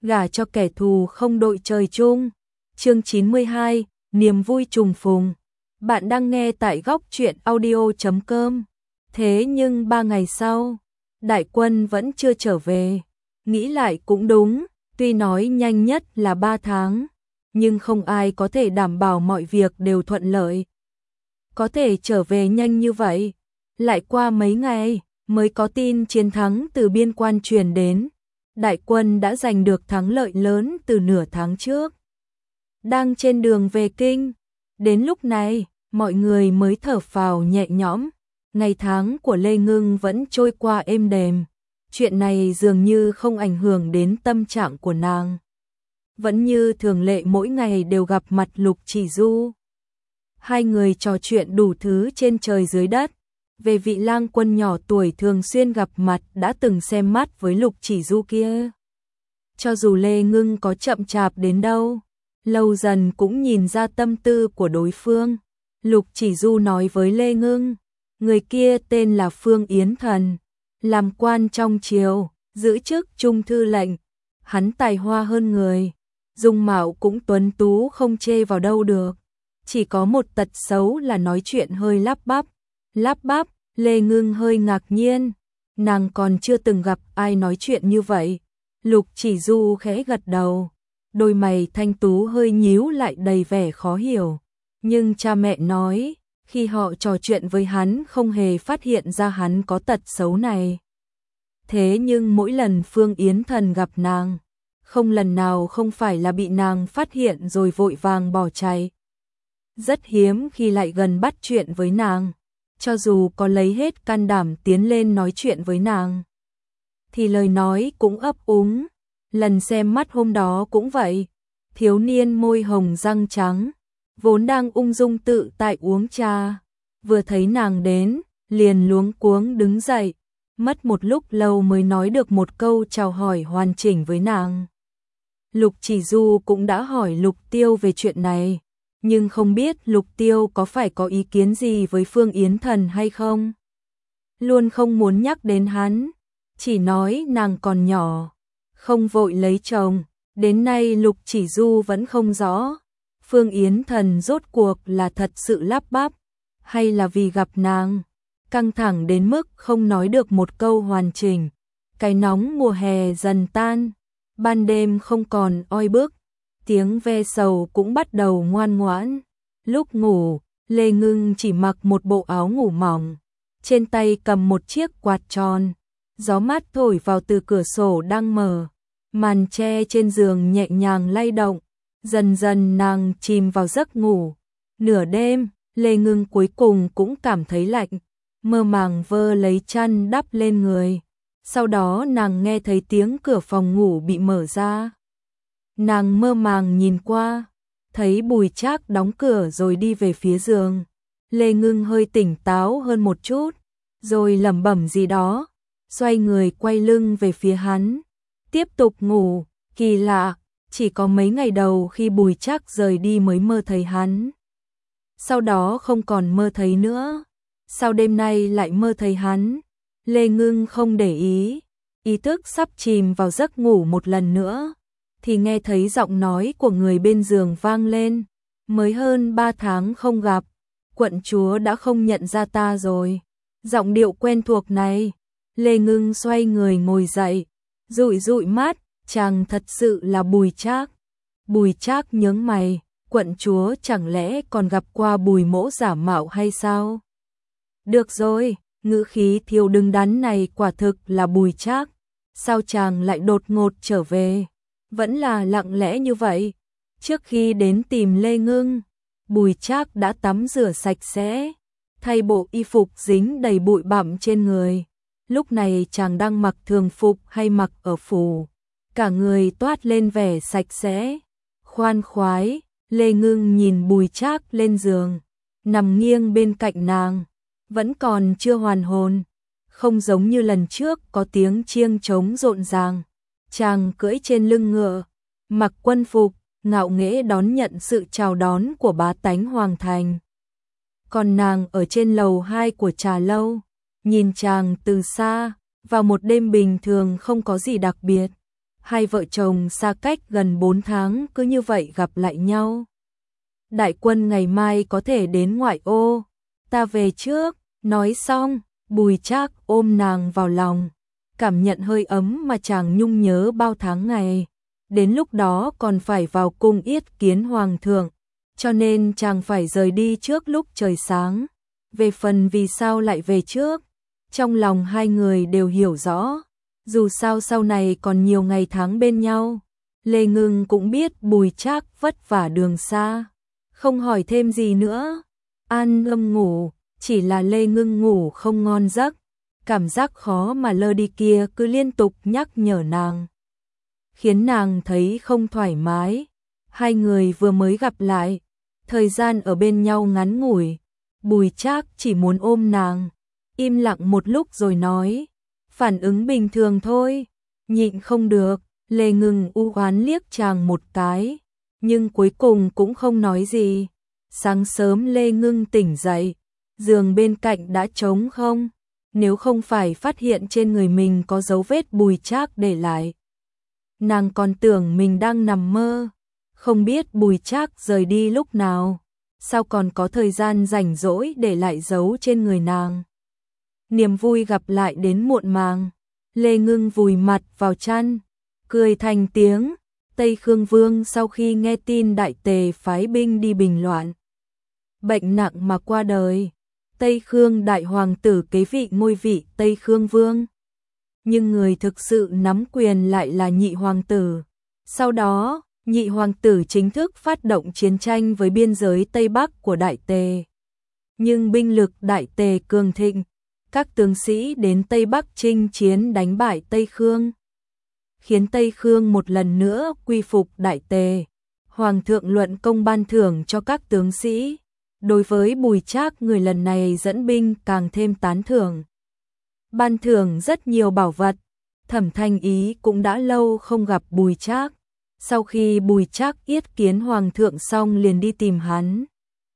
gả cho kẻ thù không đội trời chung. Chương 92, niềm vui trùng phùng. Bạn đang nghe tại góc truyện audio.com. Thế nhưng 3 ngày sau, đại quân vẫn chưa trở về. Nghĩ lại cũng đúng, tuy nói nhanh nhất là 3 tháng, nhưng không ai có thể đảm bảo mọi việc đều thuận lợi. Có thể trở về nhanh như vậy, lại qua mấy ngày mới có tin chiến thắng từ biên quan truyền đến. Đại quân đã giành được thắng lợi lớn từ nửa tháng trước. Đang trên đường về kinh, đến lúc này, mọi người mới thở phào nhẹ nhõm. Ngày tháng của Lê Ngưng vẫn trôi qua êm đềm. Chuyện này dường như không ảnh hưởng đến tâm trạng của nàng. Vẫn như thường lệ mỗi ngày đều gặp mặt Lục Chỉ Du. Hai người trò chuyện đủ thứ trên trời dưới đất. Về vị lang quân nhỏ tuổi thường xuyên gặp mặt đã từng xem mắt với Lục Chỉ Du kia. Cho dù Lê Ngưng có chậm chạp đến đâu, lâu dần cũng nhìn ra tâm tư của đối phương. Lục Chỉ Du nói với Lê Ngưng, người kia tên là Phương Yến Thần, làm quan trong triều, giữ chức trung thư lệnh. Hắn tài hoa hơn người, dung mạo cũng tuấn tú không chê vào đâu được. Chỉ có một tật xấu là nói chuyện hơi lắp bắp. Lắp bắp, Lê Ngưng hơi ngạc nhiên, nàng còn chưa từng gặp ai nói chuyện như vậy. Lục Chỉ Du khẽ gật đầu, đôi mày thanh tú hơi nhíu lại đầy vẻ khó hiểu. Nhưng cha mẹ nói, khi họ trò chuyện với hắn không hề phát hiện ra hắn có tật xấu này. Thế nhưng mỗi lần Phương Yến Thần gặp nàng, không lần nào không phải là bị nàng phát hiện rồi vội vàng bỏ chạy. Rất hiếm khi lại gần bắt chuyện với nàng. Cho dù có lấy hết can đảm tiến lên nói chuyện với nàng, thì lời nói cũng ấp úng. Lần xem mắt hôm đó cũng vậy. Thiếu niên môi hồng răng trắng, vốn đang ung dung tự tại uống trà, vừa thấy nàng đến, liền luống cuống đứng dậy, mất một lúc lâu mới nói được một câu chào hỏi hoàn chỉnh với nàng. Lục Chỉ Du cũng đã hỏi Lục Tiêu về chuyện này, nhưng không biết Lục Tiêu có phải có ý kiến gì với Phương Yến Thần hay không. Luôn không muốn nhắc đến hắn, chỉ nói nàng còn nhỏ, không vội lấy chồng. Đến nay Lục Chỉ Du vẫn không rõ, Phương Yến Thần rốt cuộc là thật sự lắp bắp, hay là vì gặp nàng, căng thẳng đến mức không nói được một câu hoàn chỉnh. Cái nóng mùa hè dần tan, ban đêm không còn oi bức. Tiếng ve sầu cũng bắt đầu ngoan ngoãn. Lúc ngủ, Lê Ngưng chỉ mặc một bộ áo ngủ mỏng, trên tay cầm một chiếc quạt tròn. Gió mát thổi vào từ cửa sổ đang mở, màn che trên giường nhẹ nhàng lay động. Dần dần nàng chìm vào giấc ngủ. Nửa đêm, Lê Ngưng cuối cùng cũng cảm thấy lạnh, mơ màng vơ lấy chăn đắp lên người. Sau đó nàng nghe thấy tiếng cửa phòng ngủ bị mở ra. Nàng mơ màng nhìn qua, thấy Bùi Trác đóng cửa rồi đi về phía giường. Lê Ngưng hơi tỉnh táo hơn một chút, rồi lẩm bẩm gì đó, xoay người quay lưng về phía hắn, tiếp tục ngủ. Kỳ lạ, chỉ có mấy ngày đầu khi Bùi Trác rời đi mới mơ thấy hắn. Sau đó không còn mơ thấy nữa. Sau đêm nay lại mơ thấy hắn. Lê Ngưng không để ý, ý thức sắp chìm vào giấc ngủ một lần nữa, thì nghe thấy giọng nói của người bên giường vang lên. Mới hơn 3 tháng không gặp, quận chúa đã không nhận ra ta rồi. Giọng điệu quen thuộc này, Lê Ngưng xoay người ngồi dậy, dụi dụi mắt, chàng thật sự là Bùi Trác. Bùi Trác nhướng mày, quận chúa chẳng lẽ còn gặp qua Bùi mỗ giả mạo hay sao? Được rồi, ngữ khí thiếu đứng đắn này quả thực là Bùi Trác. Sao chàng lại đột ngột trở về? Vẫn là lặng lẽ như vậy. Trước khi đến tìm Lê Ngưng, Bùi Trác đã tắm rửa sạch sẽ, thay bộ y phục dính đầy bụi bặm trên người. Lúc này chàng đang mặc thường phục hay mặc ở phủ, cả người toát lên vẻ sạch sẽ, khoan khoái. Lê Ngưng nhìn Bùi Trác lên giường, nằm nghiêng bên cạnh nàng, vẫn còn chưa hoàn hồn, không giống như lần trước có tiếng chiêng trống rộn ràng. Chàng cưỡi trên lưng ngựa, mặc quân phục, ngạo nghễ đón nhận sự chào đón của bá tánh hoàng thành. Còn nàng ở trên lầu 2 của trà lâu, nhìn chàng từ xa, vào một đêm bình thường không có gì đặc biệt. Hai vợ chồng xa cách gần 4 tháng cứ như vậy gặp lại nhau. Đại Quân ngày mai có thể đến ngoại ô, ta về trước. Nói xong, Bùi Trác ôm nàng vào lòng, cảm nhận hơi ấm mà chàng nhung nhớ bao tháng ngày. Đến lúc đó còn phải vào cung yết kiến hoàng thượng, cho nên chàng phải rời đi trước lúc trời sáng. Về phần vì sao lại về trước, trong lòng hai người đều hiểu rõ. Dù sao sau này còn nhiều ngày tháng bên nhau, Lê Ngưng cũng biết Bùi Trác vất vả đường xa, không hỏi thêm gì nữa. An âm ngủ, chỉ là Lê Ngưng ngủ không ngon giấc, cảm giác khó mà lơ đi kia cứ liên tục nhắc nhở nàng, khiến nàng thấy không thoải mái. Hai người vừa mới gặp lại, thời gian ở bên nhau ngắn ngủi, Bùi Trác chỉ muốn ôm nàng, im lặng một lúc rồi nói, phản ứng bình thường thôi, nhịn không được. Lê Ngưng u oán liếc chàng một cái, nhưng cuối cùng cũng không nói gì. Sáng sớm Lê Ngưng tỉnh dậy, giường bên cạnh đã trống không, nếu không phải phát hiện trên người mình có dấu vết Bùi Trác để lại, nàng còn tưởng mình đang nằm mơ. Không biết Bùi Trác rời đi lúc nào, sao còn có thời gian rảnh rỗi để lại dấu trên người nàng. Niềm vui gặp lại đến muộn màng, Lê Ngưng vùi mặt vào chăn, cười thành tiếng. Tây Khương Vương sau khi nghe tin Đại Tề phái binh đi bình loạn, bệnh nặng mà qua đời, Tây Khương đại hoàng tử kế vị ngôi vị Tây Khương Vương. Nhưng người thực sự nắm quyền lại là nhị hoàng tử. Sau đó, nhị hoàng tử chính thức phát động chiến tranh với biên giới Tây Bắc của Đại Tề. Nhưng binh lực Đại Tề cường thịnh, các tướng sĩ đến Tây Bắc chinh chiến đánh bại Tây Khương, khiến Tây Khương một lần nữa quy phục Đại Tề. Hoàng thượng luận công ban thưởng cho các tướng sĩ. Đối với Bùi Trác, người lần này dẫn binh càng thêm tán thưởng, ban thưởng rất nhiều bảo vật. Thẩm Thanh Ý cũng đã lâu không gặp Bùi Trác, sau khi Bùi Trác yết kiến hoàng thượng xong liền đi tìm hắn,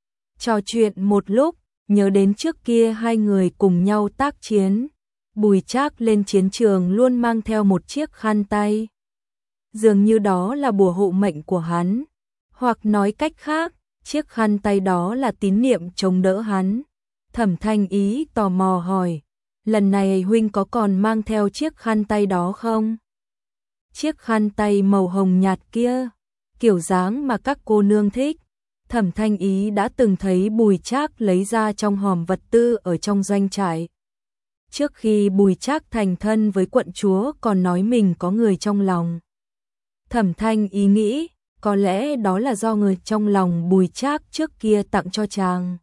trò chuyện một lúc, nhớ đến trước kia hai người cùng nhau tác chiến. Bùi Trác lên chiến trường luôn mang theo một chiếc khăn tay, dường như đó là bùa hộ mệnh của hắn, hoặc nói cách khác, chiếc khăn tay đó là tín niệm chống đỡ hắn. Thẩm Thanh Ý tò mò hỏi, lần này huynh có còn mang theo chiếc khăn tay đó không? Chiếc khăn tay màu hồng nhạt kia, kiểu dáng mà các cô nương thích. Thẩm Thanh Ý đã từng thấy Bùi Trác lấy ra trong hòm vật tư ở trong doanh trại. Trước khi Bùi Trác thành thân với quận chúa còn nói mình có người trong lòng. Thẩm Thanh Ý nghĩ, có lẽ đó là do người trong lòng Bùi Trác trước kia tặng cho chàng.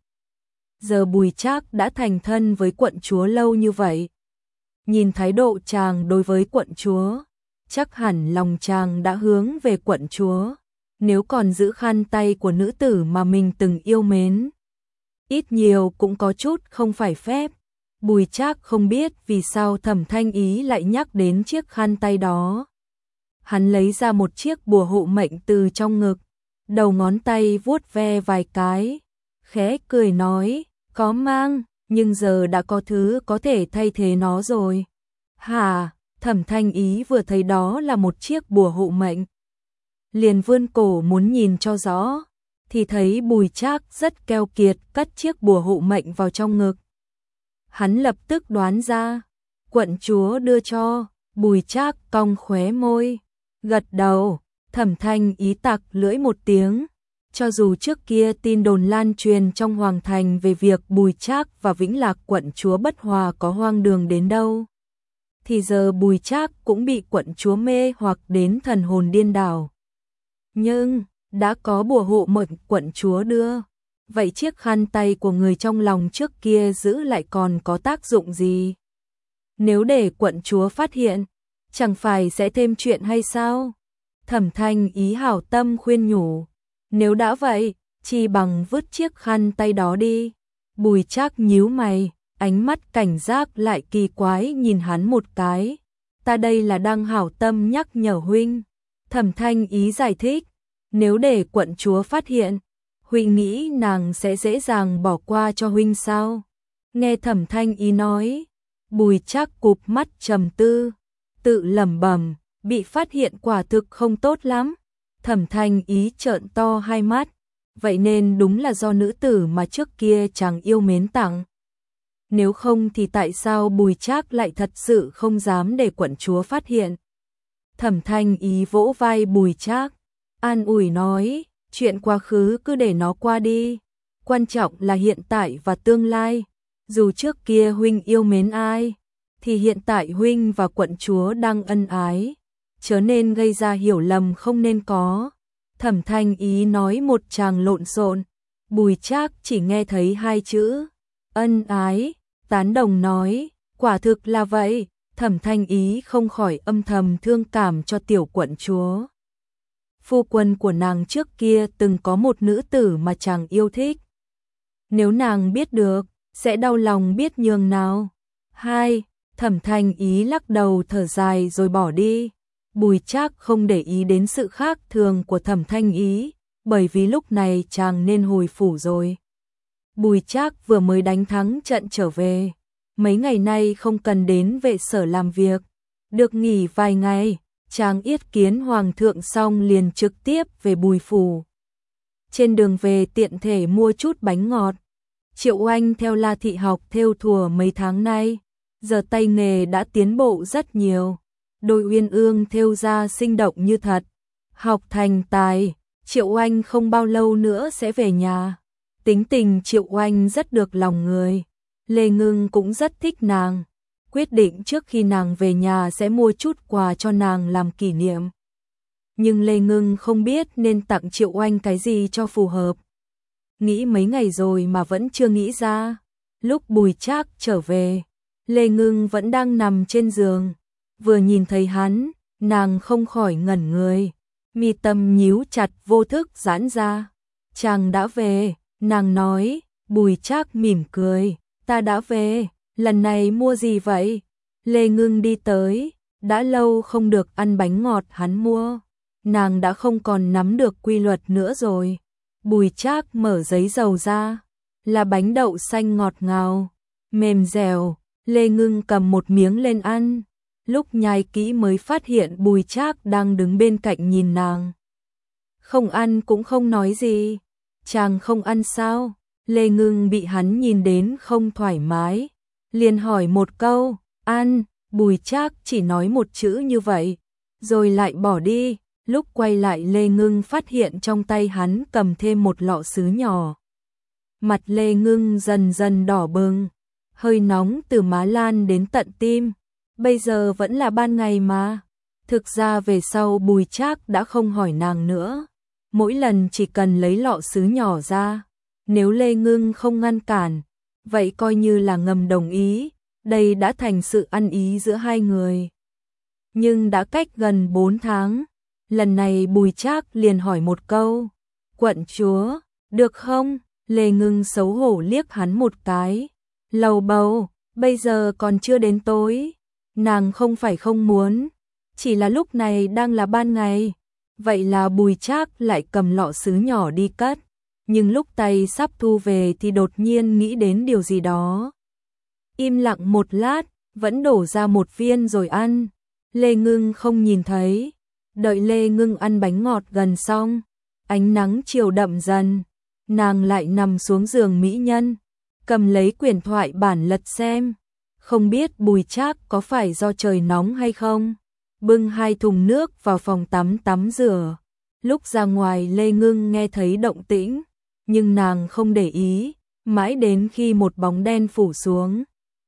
Giờ Bùi Trác đã thành thân với quận chúa lâu như vậy, nhìn thái độ chàng đối với quận chúa, chắc hẳn lòng chàng đã hướng về quận chúa. Nếu còn giữ khăn tay của nữ tử mà mình từng yêu mến, ít nhiều cũng có chút không phải phép. Bùi Trác không biết vì sao Thẩm Thanh Ý lại nhắc đến chiếc khăn tay đó. Hắn lấy ra một chiếc bùa hộ mệnh từ trong ngực, đầu ngón tay vuốt ve vài cái, khẽ cười nói, có mang, nhưng giờ đã có thứ có thể thay thế nó rồi. Hả? Thẩm Thanh Ý vừa thấy đó là một chiếc bùa hộ mệnh, liền vươn cổ muốn nhìn cho rõ, thì thấy Bùi Trác rất keo kiệt cất chiếc bùa hộ mệnh vào trong ngực. Hắn lập tức đoán ra, quận chúa đưa cho. Bùi Trác cong khóe môi, gật đầu. Thẩm Thanh Ý tặc lưỡi một tiếng. Cho dù trước kia tin đồn lan truyền trong hoàng thành về việc Bùi Trác và Vĩnh Lạc quận chúa bất hòa có hoang đường đến đâu, thì giờ Bùi Trác cũng bị quận chúa mê hoặc đến thần hồn điên đảo. Nhưng, đã có bùa hộ mệnh quận chúa đưa, vậy chiếc khăn tay của người trong lòng trước kia giữ lại còn có tác dụng gì? Nếu để quận chúa phát hiện, chẳng phải sẽ thêm chuyện hay sao? Thẩm Thanh Ý hảo tâm khuyên nhủ, nếu đã vậy, chi bằng vứt chiếc khăn tay đó đi. Bùi Trác nhíu mày, ánh mắt cảnh giác lại kỳ quái nhìn hắn một cái. Ta đây là đang hảo tâm nhắc nhở huynh. Thẩm Thanh Ý giải thích, nếu để quận chúa phát hiện, huynh nghĩ nàng sẽ dễ dàng bỏ qua cho huynh sao? Nghe Thẩm Thanh Ý nói, Bùi Trác cụp mắt trầm tư, tự lẩm bẩm, bị phát hiện quả thực không tốt lắm. Thẩm Thanh Ý trợn to hai mắt, vậy nên đúng là do nữ tử mà trước kia chàng yêu mến tặng. Nếu không thì tại sao Bùi Trác lại thật sự không dám để quận chúa phát hiện. Thẩm Thanh Ý vỗ vai Bùi Trác, an ủi nói, chuyện quá khứ cứ để nó qua đi, quan trọng là hiện tại và tương lai. Dù trước kia huynh yêu mến ai, thì hiện tại huynh và quận chúa đang ân ái, chớ nên gây ra hiểu lầm không nên có. Thẩm Thanh Ý nói một tràng lộn xộn, Bùi Trác chỉ nghe thấy hai chữ ân ái, tán đồng nói, quả thực là vậy. Thẩm Thanh Ý không khỏi âm thầm thương cảm cho tiểu quận chúa. Phu quân của nàng trước kia từng có một nữ tử mà chàng yêu thích. Nếu nàng biết được, sẽ đau lòng biết nhường nào. Hai, Thẩm Thanh Ý lắc đầu thở dài rồi bỏ đi. Bùi Trác không để ý đến sự khác thường của Thẩm Thanh Ý, bởi vì lúc này chàng nên hồi phủ rồi. Bùi Trác vừa mới đánh thắng trận trở về, mấy ngày nay không cần đến vệ sở làm việc, được nghỉ vài ngày, chàng yết kiến hoàng thượng xong liền trực tiếp về Bùi phủ. Trên đường về tiện thể mua chút bánh ngọt. Triệu Oanh theo La Thị học thêu thùa mấy tháng nay, giờ tay nghề đã tiến bộ rất nhiều. Đôi uyên ương thêu ra sinh động như thật. Học thành tài, Triệu Oanh không bao lâu nữa sẽ về nhà. Tính tình Triệu Oanh rất được lòng người. Lê Ngưng cũng rất thích nàng. Quyết định trước khi nàng về nhà sẽ mua chút quà cho nàng làm kỷ niệm. Nhưng Lê Ngưng không biết nên tặng Triệu Oanh cái gì cho phù hợp. Nghĩ mấy ngày rồi mà vẫn chưa nghĩ ra. Lúc Bùi Trác trở về, Lê Ngưng vẫn đang nằm trên giường. Vừa nhìn thấy hắn, nàng không khỏi ngẩn người. Mi tâm nhíu chặt vô thức giãn ra. Chàng đã về, nàng nói. Bùi Trác mỉm cười. Ta đã về, lần này mua gì vậy? Lê Ngưng đi tới, đã lâu không được ăn bánh ngọt hắn mua. Nàng đã không còn nắm được quy luật nữa rồi. Bùi Trác mở giấy dầu ra, là bánh đậu xanh ngọt ngào, mềm dẻo. Lê Ngưng cầm một miếng lên ăn, lúc nhai kỹ mới phát hiện Bùi Trác đang đứng bên cạnh nhìn nàng. Không ăn cũng không nói gì. Chàng không ăn sao? Lê Ngưng bị hắn nhìn đến không thoải mái, liền hỏi một câu, ăn. Bùi Trác chỉ nói một chữ như vậy, rồi lại bỏ đi. Lúc quay lại Lê Ngưng phát hiện trong tay hắn cầm thêm một lọ sứ nhỏ. Mặt Lê Ngưng dần dần đỏ bừng, hơi nóng từ má lan đến tận tim. Bây giờ vẫn là ban ngày mà. Thực ra về sau Bùi Trác đã không hỏi nàng nữa. Mỗi lần chỉ cần lấy lọ sứ nhỏ ra. Nếu Lê Ngưng không ngăn cản, vậy coi như là ngầm đồng ý. Đây đã thành sự ăn ý giữa hai người. Nhưng đã cách gần 4 tháng. Lần này Bùi Trác liền hỏi một câu. Quận chúa, được không? Lê Ngưng xấu hổ liếc hắn một cái. Lầu bầu, bây giờ còn chưa đến tối. Nàng không phải không muốn, chỉ là lúc này đang là ban ngày. Vậy là Bùi Trác lại cầm lọ sứ nhỏ đi cất. Nhưng lúc tay sắp thu về thì đột nhiên nghĩ đến điều gì đó. Im lặng một lát, vẫn đổ ra một viên rồi ăn. Lê Ngưng không nhìn thấy. Đợi Lê Ngưng ăn bánh ngọt gần xong, ánh nắng chiều đậm dần, nàng lại nằm xuống giường mỹ nhân, cầm lấy quyển thoại bản lật xem. Không biết Bùi Trác có phải do trời nóng hay không, bưng 2 thùng nước vào phòng tắm tắm rửa. Lúc ra ngoài Lê Ngưng nghe thấy động tĩnh, nhưng nàng không để ý, mãi đến khi một bóng đen phủ xuống.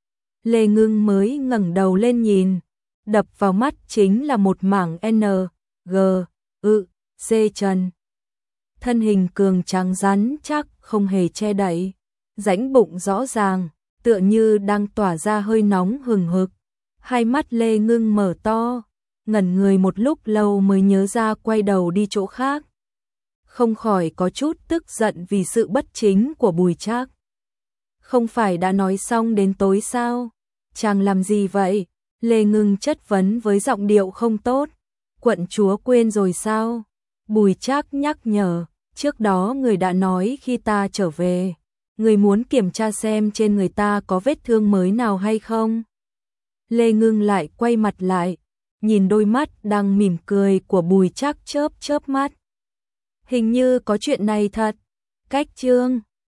Lê Ngưng mới ngẩng đầu lên nhìn, đập vào mắt chính là một mảng N, G, C chân. Thân hình cường tráng rắn chắc không hề che đậy, rãnh bụng rõ ràng, tựa như đang tỏa ra hơi nóng hừng hực. Hai mắt Lê Ngưng mở to, ngẩn người một lúc lâu mới nhớ ra quay đầu đi chỗ khác. Không khỏi có chút tức giận vì sự bất chính của Bùi Trác. Không phải đã nói xong đến tối sao? Chàng làm gì vậy? Lê Ngưng chất vấn với giọng điệu không tốt. Quận chúa quên rồi sao? Bùi Trác nhắc nhở, trước đó người đã nói khi ta trở về, người muốn kiểm tra xem trên người ta có vết thương mới nào hay không. Lê Ngưng lại quay mặt lại, nhìn đôi mắt đang mỉm cười của Bùi Trác chớp chớp mắt. Hình như có chuyện này thật. Cách Chương